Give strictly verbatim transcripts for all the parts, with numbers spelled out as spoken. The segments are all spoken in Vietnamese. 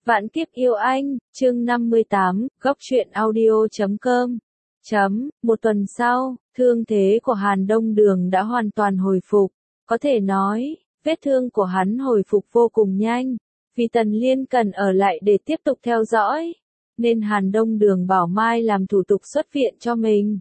Vạn kiếp yêu anh, chương năm mươi tám, góc truyện audio chấm com. Chấm, một tuần sau, thương thế của Hàn Đông Đường đã hoàn toàn hồi phục. Có thể nói, vết thương của hắn hồi phục vô cùng nhanh. Vì Tần Liên cần ở lại để tiếp tục theo dõi, nên Hàn Đông Đường bảo Mai làm thủ tục xuất viện cho mình.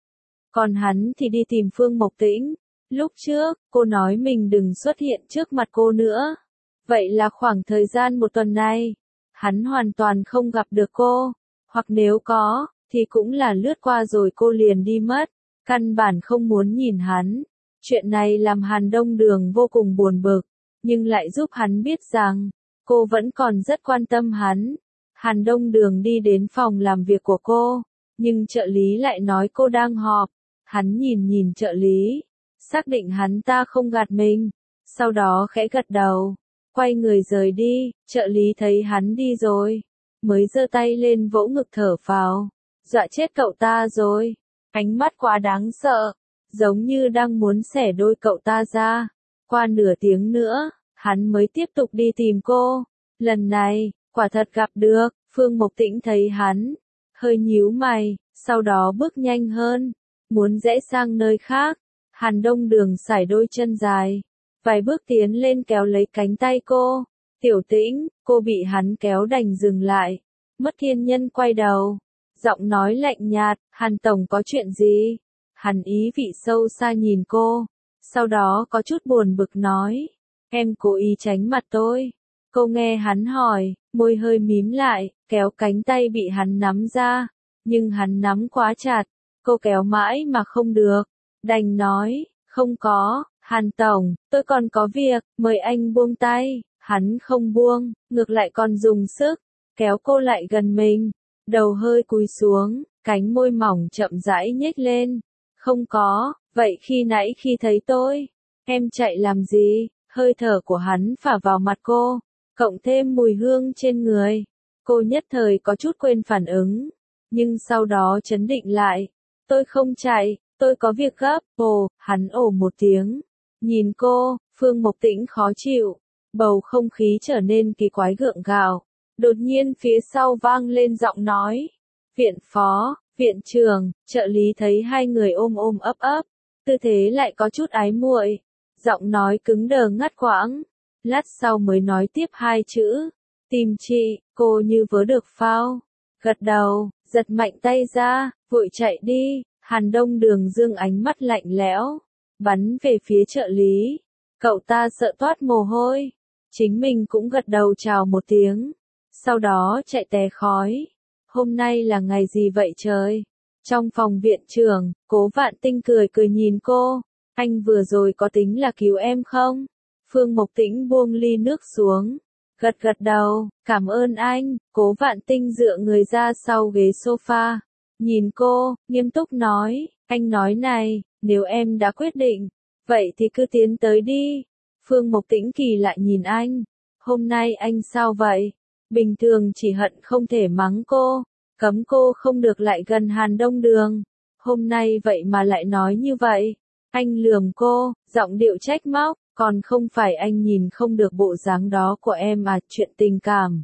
Còn hắn thì đi tìm Phương Mộc Tĩnh. Lúc trước, cô nói mình đừng xuất hiện trước mặt cô nữa. Vậy là khoảng thời gian một tuần này, hắn hoàn toàn không gặp được cô, hoặc nếu có, thì cũng là lướt qua rồi cô liền đi mất, căn bản không muốn nhìn hắn. Chuyện này làm Hàn Đông Đường vô cùng buồn bực, nhưng lại giúp hắn biết rằng, cô vẫn còn rất quan tâm hắn. Hàn Đông Đường đi đến phòng làm việc của cô, nhưng trợ lý lại nói cô đang họp. Hắn nhìn nhìn trợ lý, xác định hắn ta không gạt mình, sau đó khẽ gật đầu. Quay người rời đi, trợ lý thấy hắn đi rồi, mới giơ tay lên vỗ ngực thở phào, dọa chết cậu ta rồi, ánh mắt quá đáng sợ, giống như đang muốn xẻ đôi cậu ta ra. Qua nửa tiếng nữa, hắn mới tiếp tục đi tìm cô, lần này, quả thật gặp được. Phương Mộc Tĩnh thấy hắn, hơi nhíu mày, sau đó bước nhanh hơn, muốn rẽ sang nơi khác. Hàn Đông Đường sải đôi chân dài, vài bước tiến lên kéo lấy cánh tay cô. Tiểu Tĩnh, cô bị hắn kéo đành dừng lại. Mất Thiên Nhân quay đầu, giọng nói lạnh nhạt, Hàn Tổng có chuyện gì? Hắn ý vị sâu xa nhìn cô, sau đó có chút buồn bực nói, em cố ý tránh mặt tôi. Cô nghe hắn hỏi, môi hơi mím lại, kéo cánh tay bị hắn nắm ra, nhưng hắn nắm quá chặt, cô kéo mãi mà không được, đành nói, không có. Hàn Tổng, tôi còn có việc, mời anh buông tay. Hắn không buông, ngược lại còn dùng sức, kéo cô lại gần mình, đầu hơi cúi xuống, cánh môi mỏng chậm rãi nhếch lên. Không có, vậy khi nãy khi thấy tôi, em chạy làm gì? Hơi thở của hắn phả vào mặt cô, cộng thêm mùi hương trên người. Cô nhất thời có chút quên phản ứng, nhưng sau đó trấn định lại. Tôi không chạy, tôi có việc gấp. Ồ, hắn ồ một tiếng. Nhìn cô, Phương Mộc Tĩnh khó chịu, bầu không khí trở nên kỳ quái gượng gạo. Đột nhiên phía sau vang lên giọng nói, viện phó, viện trưởng. Trợ lý thấy hai người ôm ôm ấp ấp, tư thế lại có chút ái muội, giọng nói cứng đờ ngắt quãng, lát sau mới nói tiếp hai chữ, tìm chị. Cô như vớ được phao, gật đầu, giật mạnh tay ra, vội chạy đi. Hàn Đông Đường dương ánh mắt lạnh lẽo, bắn về phía trợ lý. Cậu ta sợ toát mồ hôi, chính mình cũng gật đầu chào một tiếng, sau đó chạy té khói. Hôm nay là ngày gì vậy trời? Trong phòng viện trưởng, Cố Vạn Tinh cười cười nhìn cô, anh vừa rồi có tính là cứu em không? Phương Mộc Tĩnh buông ly nước xuống, gật gật đầu, cảm ơn anh. Cố Vạn Tinh dựa người ra sau ghế sofa, nhìn cô, nghiêm túc nói, anh nói này, nếu em đã quyết định, vậy thì cứ tiến tới đi. Phương Mộc Tĩnh kỳ lại nhìn anh, hôm nay anh sao vậy? Bình thường chỉ hận không thể mắng cô, cấm cô không được lại gần Hàn Đông Đường. Hôm nay vậy mà lại nói như vậy. Anh lườm cô, giọng điệu trách móc, còn không phải anh nhìn không được bộ dáng đó của em à, chuyện tình cảm.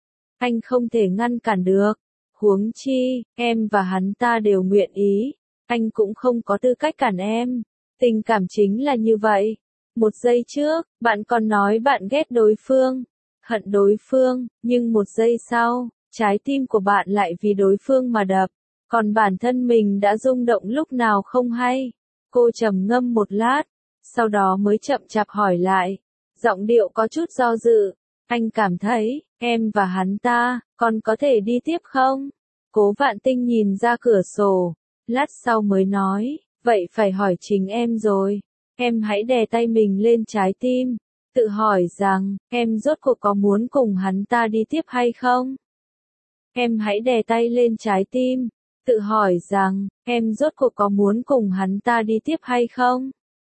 Anh không thể ngăn cản được, huống chi, em và hắn ta đều nguyện ý, anh cũng không có tư cách cản em. Tình cảm chính là như vậy. Một giây trước, bạn còn nói bạn ghét đối phương, hận đối phương, nhưng một giây sau, trái tim của bạn lại vì đối phương mà đập, còn bản thân mình đã rung động lúc nào không hay. Cô trầm ngâm một lát, sau đó mới chậm chạp hỏi lại, giọng điệu có chút do dự, anh cảm thấy, em và hắn ta, còn có thể đi tiếp không? Cố Vạn Tinh nhìn ra cửa sổ, lát sau mới nói, vậy phải hỏi chính em rồi. Em hãy đè tay mình lên trái tim, tự hỏi rằng, em rốt cuộc có muốn cùng hắn ta đi tiếp hay không? Em hãy đè tay lên trái tim, tự hỏi rằng, em rốt cuộc có muốn cùng hắn ta đi tiếp hay không?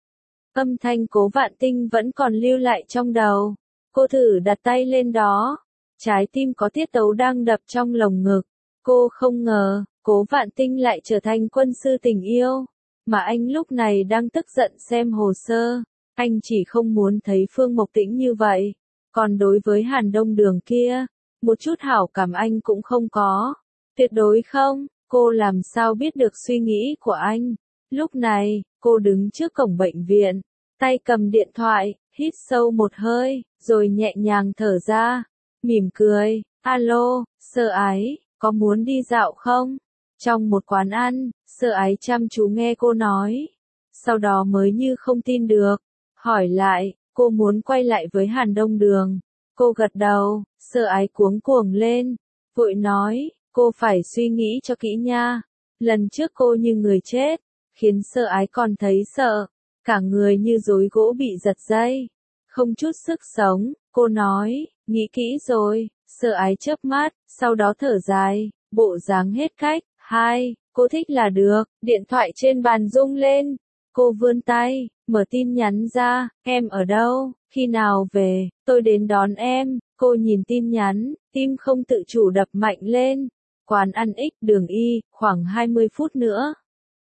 Âm thanh Cố Vạn Tinh vẫn còn lưu lại trong đầu. Cô thử đặt tay lên đó, trái tim có tiết tấu đang đập trong lồng ngực. Cô không ngờ, Cố Vạn Tinh lại trở thành quân sư tình yêu, mà anh lúc này đang tức giận xem hồ sơ. Anh chỉ không muốn thấy Phương Mộc Tĩnh như vậy. Còn đối với Hàn Đông Đường kia, một chút hảo cảm anh cũng không có. Tuyệt đối không, cô làm sao biết được suy nghĩ của anh. Lúc này, cô đứng trước cổng bệnh viện, tay cầm điện thoại, hít sâu một hơi, rồi nhẹ nhàng thở ra, mỉm cười, alo, Sơ Ái, có muốn đi dạo không? Trong một quán ăn, Sơ Ái chăm chú nghe cô nói, sau đó mới như không tin được, hỏi lại, cô muốn quay lại với Hàn Đông Đường. Cô gật đầu, Sơ Ái cuống cuồng lên, vội nói, cô phải suy nghĩ cho kỹ nha. Lần trước cô như người chết, khiến Sơ Ái còn thấy sợ, cả người như rối gỗ bị giật dây, không chút sức sống. Cô nói, nghĩ kỹ rồi. Sơ Ái chớp mắt, sau đó thở dài, bộ dáng hết cách. Hai, cô thích là được. Điện thoại trên bàn rung lên. Cô vươn tay, mở tin nhắn ra, em ở đâu, khi nào về, tôi đến đón em. Cô nhìn tin nhắn, tim không tự chủ đập mạnh lên. Quán ăn X đường Y, khoảng hai mươi phút nữa.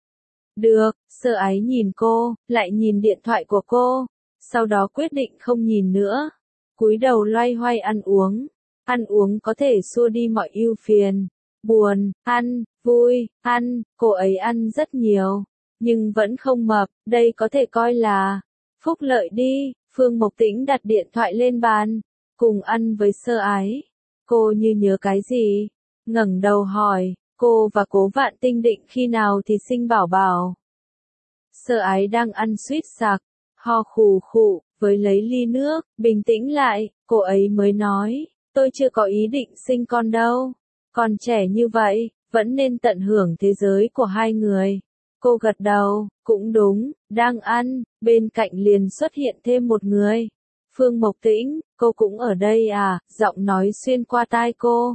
Được, Sơ Ái nhìn cô, lại nhìn điện thoại của cô, sau đó quyết định không nhìn nữa. Cúi đầu loay hoay ăn uống. Ăn uống có thể xua đi mọi ưu phiền, buồn, ăn, vui, ăn, cô ấy ăn rất nhiều, nhưng vẫn không mập, đây có thể coi là phúc lợi đi. Phương Mộc Tĩnh đặt điện thoại lên bàn, cùng ăn với Sơ Ái. Cô như nhớ cái gì, ngẩng đầu hỏi, cô và Cố Vạn Tinh định khi nào thì sinh bảo bảo. Sơ Ái đang ăn suýt sặc, ho khù khụ, với lấy ly nước, bình tĩnh lại, cô ấy mới nói, tôi chưa có ý định sinh con đâu, còn trẻ như vậy, vẫn nên tận hưởng thế giới của hai người. Cô gật đầu, cũng đúng, đang ăn, bên cạnh liền xuất hiện thêm một người. Phương Mộc Tĩnh, cô cũng ở đây à, giọng nói xuyên qua tai cô,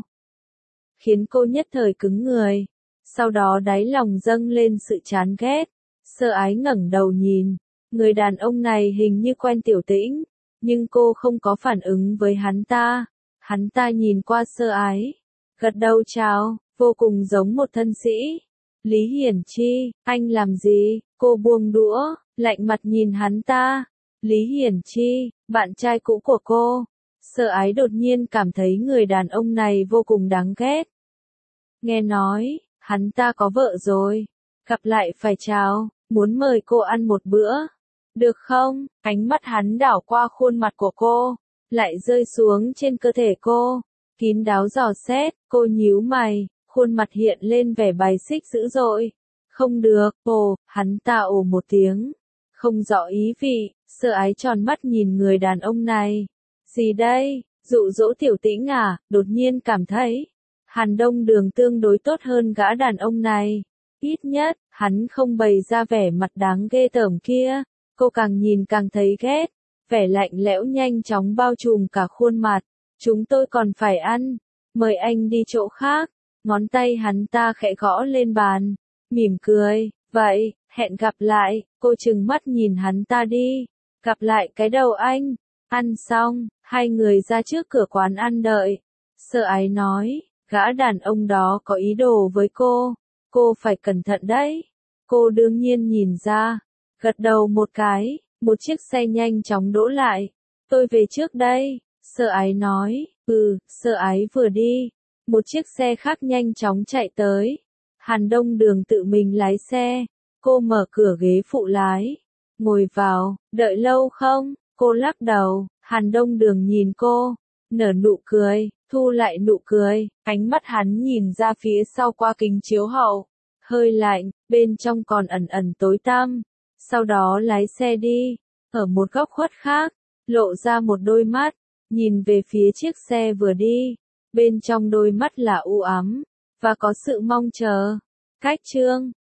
khiến cô nhất thời cứng người, sau đó đáy lòng dâng lên sự chán ghét. Sơ Ái ngẩng đầu nhìn, người đàn ông này hình như quen Tiểu Tĩnh, nhưng cô không có phản ứng với hắn ta. Hắn ta nhìn qua Sơ Ái, gật đầu chào, vô cùng giống một thân sĩ. Lý Hiển Chi, anh làm gì? Cô buông đũa, lạnh mặt nhìn hắn ta. Lý Hiển Chi, bạn trai cũ của cô. Sơ Ái đột nhiên cảm thấy người đàn ông này vô cùng đáng ghét. Nghe nói, hắn ta có vợ rồi. Gặp lại phải chào, muốn mời cô ăn một bữa. Được không? Ánh mắt hắn đảo qua khuôn mặt của cô, lại rơi xuống trên cơ thể cô, kín đáo dò xét. Cô nhíu mày, khuôn mặt hiện lên vẻ bài xích dữ dội. Không được, ồ, hắn ta ồ một tiếng, không rõ ý vị. Sơ Ái tròn mắt nhìn người đàn ông này. Gì đây? Dụ dỗ Tiểu Tĩnh à? Đột nhiên cảm thấy Hàn Đông Đường tương đối tốt hơn gã đàn ông này. Ít nhất, hắn không bày ra vẻ mặt đáng ghê tởm kia. Cô càng nhìn càng thấy ghét. Vẻ lạnh lẽo nhanh chóng bao trùm cả khuôn mặt. Chúng tôi còn phải ăn. Mời anh đi chỗ khác. Ngón tay hắn ta khẽ gõ lên bàn. Mỉm cười. Vậy, hẹn gặp lại. Cô trừng mắt nhìn hắn ta đi. Gặp lại cái đầu anh. Ăn xong, hai người ra trước cửa quán ăn đợi. Sơ Ái nói, gã đàn ông đó có ý đồ với cô. Cô phải cẩn thận đấy. Cô đương nhiên nhìn ra. Gật đầu một cái, một chiếc xe nhanh chóng đỗ lại. Tôi về trước đây. Sơ Ái nói, ừ, Sơ Ái vừa đi. Một chiếc xe khác nhanh chóng chạy tới. Hàn Đông Đường tự mình lái xe. Cô mở cửa ghế phụ lái. Ngồi vào, đợi lâu không? Cô lắc đầu. Hàn Đông Đường nhìn cô, nở nụ cười, thu lại nụ cười. Ánh mắt hắn nhìn ra phía sau qua kính chiếu hậu. Hơi lạnh, bên trong còn ẩn ẩn tối tăm. Sau đó lái xe đi. Ở một góc khuất khác, lộ ra một đôi mắt. Nhìn về phía chiếc xe vừa đi. Bên trong đôi mắt là u ám, và có sự mong chờ. Cách chương